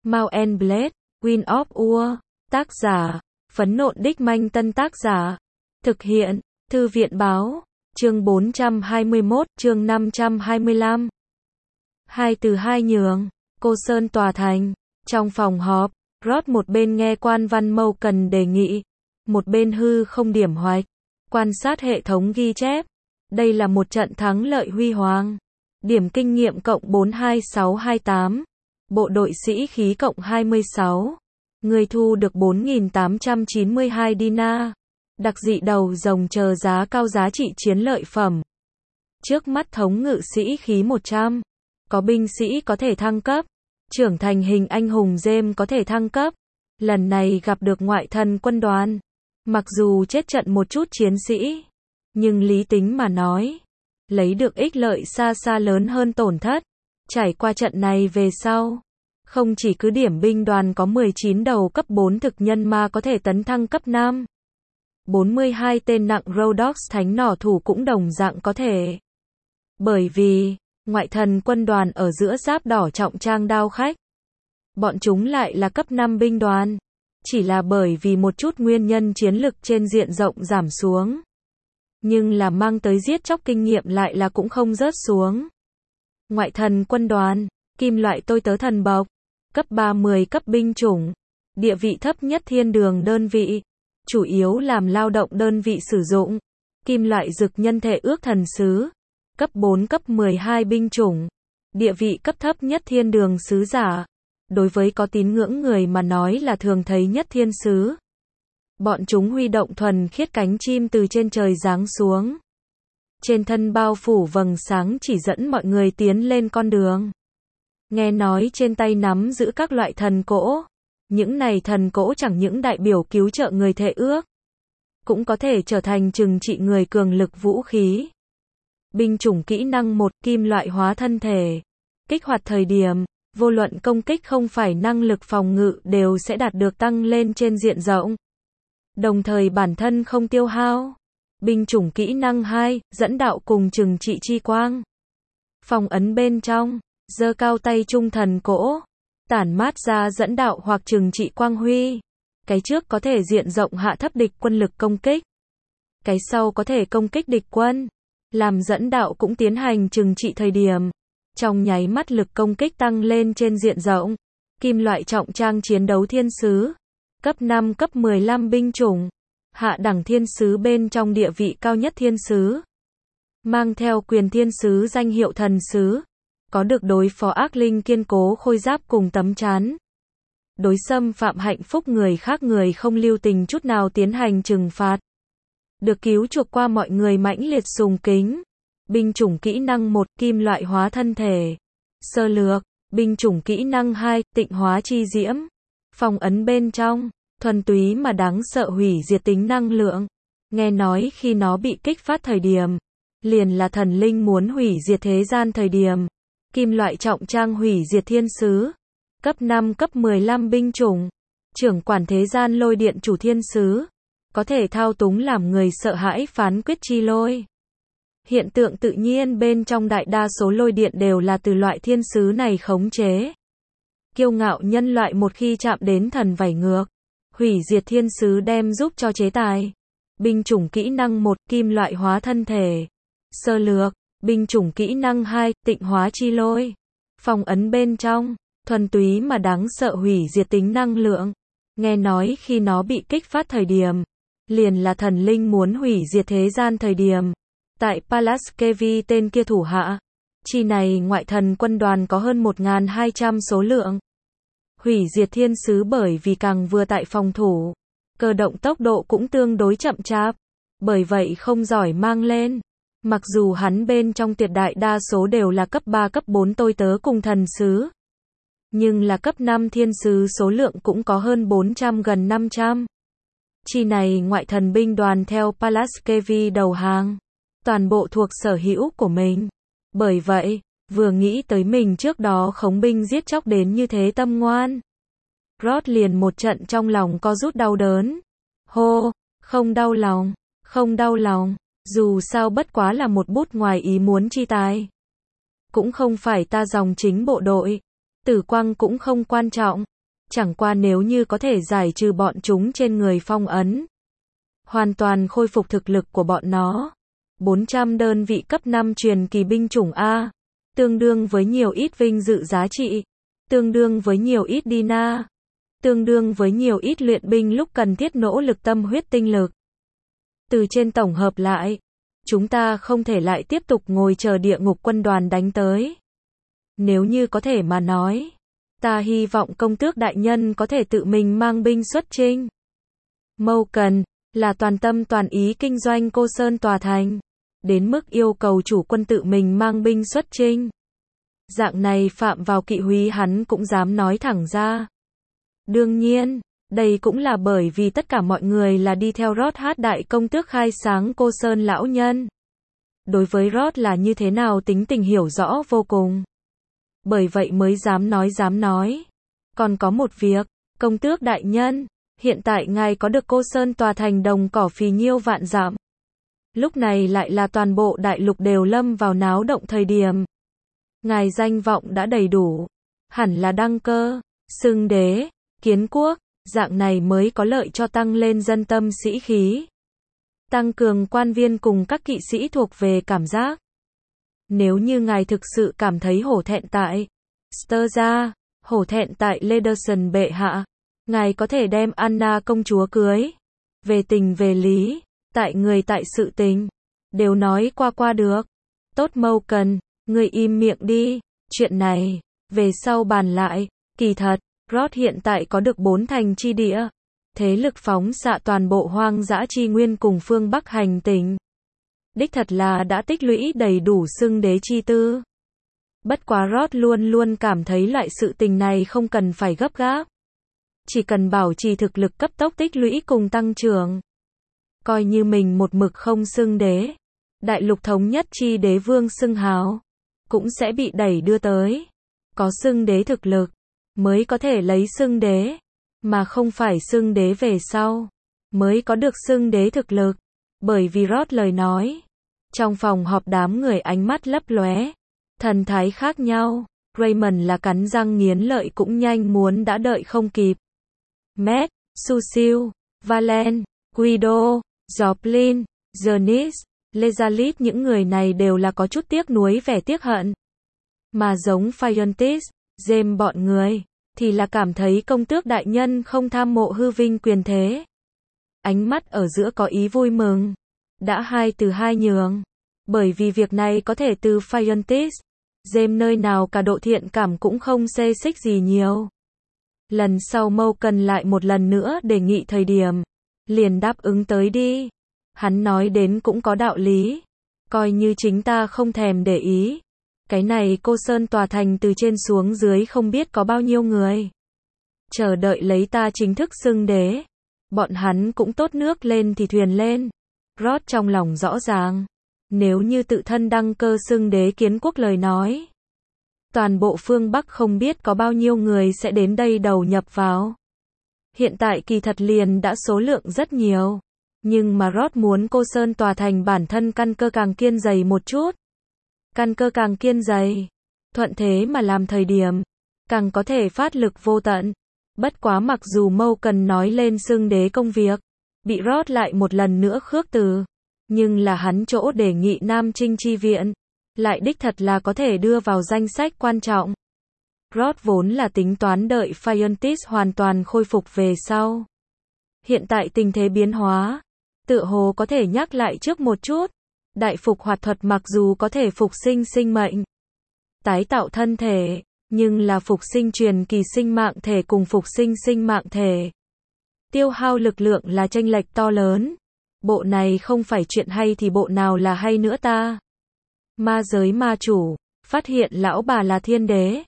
Mount and Blade, Wind of War, tác giả, Phấn Nộn Đích Manh Tân tác giả, thực hiện, Thư viện Báo, chương 421, chương 525. Hai từ hai nhường, Cô Sơn tòa thành, trong phòng họp, Rod một bên nghe quan văn Mâu Cần đề nghị, một bên hư không điểm hoạch, quan sát hệ thống ghi chép. Đây là một trận thắng lợi huy hoàng. Điểm kinh nghiệm cộng 42628. Bộ đội sĩ khí cộng 26. Người thu được 4.892 dinar. Đặc dị đầu rồng chờ giá cao giá trị chiến lợi phẩm. Trước mắt thống ngự sĩ khí 100. Có binh sĩ có thể thăng cấp. Trưởng thành hình anh hùng James có thể thăng cấp. Lần này gặp được ngoại thần quân đoàn. Mặc dù chết trận một chút chiến sĩ, nhưng lý tính mà nói, lấy được ích lợi xa xa lớn hơn tổn thất. Trải qua trận này về sau, không chỉ cứ điểm binh đoàn có 19 đầu cấp 4 thực nhân mà có thể tấn thăng cấp 5. 42 tên nặng Rhodox thánh nỏ thủ cũng đồng dạng có thể. Bởi vì, ngoại thần quân đoàn ở giữa giáp đỏ trọng trang đao khách. Bọn chúng lại là cấp 5 binh đoàn. Chỉ là bởi vì một chút nguyên nhân chiến lực trên diện rộng giảm xuống. Nhưng là mang tới giết chóc kinh nghiệm lại là cũng không rớt xuống. Ngoại thần quân đoàn, kim loại tôi tớ thần bộc, cấp 30 cấp binh chủng, địa vị thấp nhất thiên đường đơn vị, chủ yếu làm lao động đơn vị sử dụng, kim loại dực nhân thể ước thần sứ, cấp 4 cấp 12 binh chủng, địa vị cấp thấp nhất thiên đường sứ giả, đối với có tín ngưỡng người mà nói là thường thấy nhất thiên sứ. Bọn chúng huy động thuần khiết cánh chim từ trên trời giáng xuống. Trên thân bao phủ vầng sáng chỉ dẫn mọi người tiến lên con đường. Nghe nói trên tay nắm giữ các loại thần cỗ. Những này thần cỗ chẳng những đại biểu cứu trợ người thệ ước, cũng có thể trở thành trừng trị người cường lực vũ khí. Binh chủng kỹ năng 1 kim loại hóa thân thể. Kích hoạt thời điểm, vô luận công kích không phải năng lực phòng ngự đều sẽ đạt được tăng lên trên diện rộng. Đồng thời bản thân không tiêu hao. Binh chủng kỹ năng 2, dẫn đạo cùng trừng trị chi quang. Phong ấn bên trong, giơ cao tay trung thần cỗ, tản mát ra dẫn đạo hoặc trừng trị quang huy. Cái trước có thể diện rộng hạ thấp địch quân lực công kích. Cái sau có thể công kích địch quân. Làm dẫn đạo cũng tiến hành trừng trị thời điểm. Trong nháy mắt lực công kích tăng lên trên diện rộng. Kim loại trọng trang chiến đấu thiên sứ. Cấp 5 cấp 15 binh chủng. Hạ đẳng thiên sứ bên trong địa vị cao nhất thiên sứ. Mang theo quyền thiên sứ danh hiệu thần sứ. Có được đối phó ác linh kiên cố khôi giáp cùng tấm chắn. Đối xâm phạm hạnh phúc người khác người không lưu tình chút nào tiến hành trừng phạt. Được cứu chuộc qua mọi người mãnh liệt sùng kính. Binh chủng kỹ năng 1 kim loại hóa thân thể. Sơ lược. Binh chủng kỹ năng 2 tịnh hóa chi diễm. Phong ấn bên trong, thuần túy mà đáng sợ hủy diệt tính năng lượng. Nghe nói khi nó bị kích phát thời điểm, liền là thần linh muốn hủy diệt thế gian thời điểm. Kim loại trọng trang hủy diệt thiên sứ. Cấp 5 cấp 15 binh chủng. Trưởng quản thế gian lôi điện chủ thiên sứ. Có thể thao túng làm người sợ hãi phán quyết chi lôi. Hiện tượng tự nhiên bên trong đại đa số lôi điện đều là từ loại thiên sứ này khống chế. Kiêu ngạo nhân loại một khi chạm đến thần vảy ngược. Hủy diệt thiên sứ đem giúp cho chế tài. Binh chủng kỹ năng 1 kim loại hóa thân thể. Sơ lược. Binh chủng kỹ năng 2 tịnh hóa chi lôi. Phong ấn bên trong, thuần túy mà đáng sợ hủy diệt tính năng lượng. Nghe nói khi nó bị kích phát thời điểm, liền là thần linh muốn hủy diệt thế gian thời điểm. Tại Palaskevi tên kia thủ hạ, chi này ngoại thần quân đoàn có hơn 1.200 số lượng. Hủy diệt thiên sứ bởi vì càng vừa tại phòng thủ, cơ động tốc độ cũng tương đối chậm chạp, bởi vậy không giỏi mang lên. Mặc dù hắn bên trong tuyệt đại đa số đều là cấp 3 cấp 4 tôi tớ cùng thần sứ, nhưng là cấp 5 thiên sứ số lượng cũng có hơn 400 gần 500. Chi này ngoại thần binh đoàn theo Palaskevi đầu hàng, toàn bộ thuộc sở hữu của mình. Bởi vậy, vừa nghĩ tới mình trước đó khống binh giết chóc đến như thế tâm ngoan, Rod liền một trận trong lòng co rút đau đớn. Hô, không đau lòng, không đau lòng, dù sao bất quá là một bút ngoài ý muốn chi tài. Cũng không phải ta dòng chính bộ đội, tử quang cũng không quan trọng, Chẳng qua nếu như có thể giải trừ bọn chúng trên người phong ấn, hoàn toàn khôi phục thực lực của bọn nó. 400 đơn vị cấp 5 truyền kỳ binh chủng A, tương đương với nhiều ít vinh dự giá trị, tương đương với nhiều ít Dina, tương đương với nhiều ít luyện binh lúc cần thiết nỗ lực tâm huyết tinh lực. Từ trên tổng hợp lại, chúng ta không thể lại tiếp tục ngồi chờ địa ngục quân đoàn đánh tới. Nếu như có thể mà nói, ta hy vọng công tước đại nhân có thể tự mình mang binh xuất chinh. Mâu-cần là toàn tâm toàn ý kinh doanh Cô Sơn tòa thành, đến mức yêu cầu chủ quân tự mình mang binh xuất chinh. Dạng này phạm vào kỵ húy hắn cũng dám nói thẳng ra. Đương nhiên, đây cũng là bởi vì tất cả mọi người là đi theo Rod hát đại công tước khai sáng Cô Sơn lão nhân. Đối với Rod là như thế nào tính tình hiểu rõ vô cùng. Bởi vậy mới dám nói. Còn có một việc, công tước đại nhân, hiện tại ngài có được Cô Sơn tòa thành đồng cỏ phì nhiêu vạn dặm. Lúc này lại là toàn bộ đại lục đều lâm vào náo động thời điểm. Ngài danh vọng đã đầy đủ, hẳn là đăng cơ, xưng đế, kiến quốc, dạng này mới có lợi cho tăng lên dân tâm sĩ khí. Tăng cường quan viên cùng các kỵ sĩ thuộc về cảm giác. Nếu như ngài thực sự cảm thấy hổ thẹn tại Sturza, hổ thẹn tại Lederson bệ hạ, ngài có thể đem Anna công chúa cưới. Về tình về lý, tại người tại sự tình, đều nói qua được. Tốt Mâu-cần, ngươi im miệng đi, chuyện này, về sau bàn lại. Kỳ thật, Rod hiện tại có được 4 thành chi địa, thế lực phóng xạ toàn bộ hoang dã chi nguyên cùng phương Bắc hành tinh. Đích thật là đã tích lũy đầy đủ xưng đế chi tư. Bất quá Rod luôn cảm thấy loại sự tình này không cần phải gấp gáp. Chỉ cần bảo trì thực lực cấp tốc tích lũy cùng tăng trưởng. Coi như mình một mực không xưng đế, đại lục thống nhất chi đế vương xưng hào, cũng sẽ bị đẩy đưa tới. Có xưng đế thực lực, mới có thể lấy xưng đế, mà không phải xưng đế về sau, mới có được xưng đế thực lực. Bởi vì Rod lời nói, trong phòng họp đám người ánh mắt lấp lóe, thần thái khác nhau. Raymond là cắn răng nghiến lợi cũng nhanh muốn đã đợi không kịp. Matt, Susil, Valen, Guido, Joplin, Janice, Lezalit những người này đều là có chút tiếc nuối vẻ tiếc hận. Mà giống Fiontis, James bọn người, thì là cảm thấy công tước đại nhân không tham mộ hư vinh quyền thế. Ánh mắt ở giữa có ý vui mừng. Đã 2 từ 2 nhường. Bởi vì việc này có thể từ Fiontis, James nơi nào cả độ thiện cảm cũng không xê xích gì nhiều. Lần sau Mâu-cần lại một lần nữa đề nghị thời điểm, liền đáp ứng tới đi. Hắn nói đến cũng có đạo lý. Coi như chính ta không thèm để ý. Cái này Cô Sơn tòa thành từ trên xuống dưới không biết có bao nhiêu người. Chờ đợi lấy ta chính thức xưng đế. Bọn hắn cũng tốt nước lên thì thuyền lên. Rod trong lòng rõ ràng. Nếu như tự thân đăng cơ xưng đế kiến quốc lời nói. Toàn bộ phương Bắc không biết có bao nhiêu người sẽ đến đây đầu nhập vào. Hiện tại kỳ thật liền đã số lượng rất nhiều. Nhưng mà Rod muốn Cô Sơn tòa thành bản thân căn cơ càng kiên dày một chút. Căn cơ càng kiên dày, thuận thế mà làm thời điểm, càng có thể phát lực vô tận. Bất quá mặc dù Mâu-cần nói lên xưng đế công việc, bị Rod lại một lần nữa khước từ. Nhưng là hắn chỗ đề nghị Nam Trinh chi viện, lại đích thật là có thể đưa vào danh sách quan trọng. Rod vốn là tính toán đợi Fiontis hoàn toàn khôi phục về sau. Hiện tại tình thế biến hóa, tựa hồ có thể nhắc lại trước một chút. Đại phục hoạt thuật mặc dù có thể phục sinh sinh mệnh, tái tạo thân thể, nhưng là phục sinh truyền kỳ sinh mạng thể cùng phục sinh sinh mạng thể. Tiêu hao lực lượng là chênh lệch to lớn. Bộ này không phải chuyện hay thì bộ nào là hay nữa ta. Ma giới ma chủ, phát hiện lão bà là thiên đế.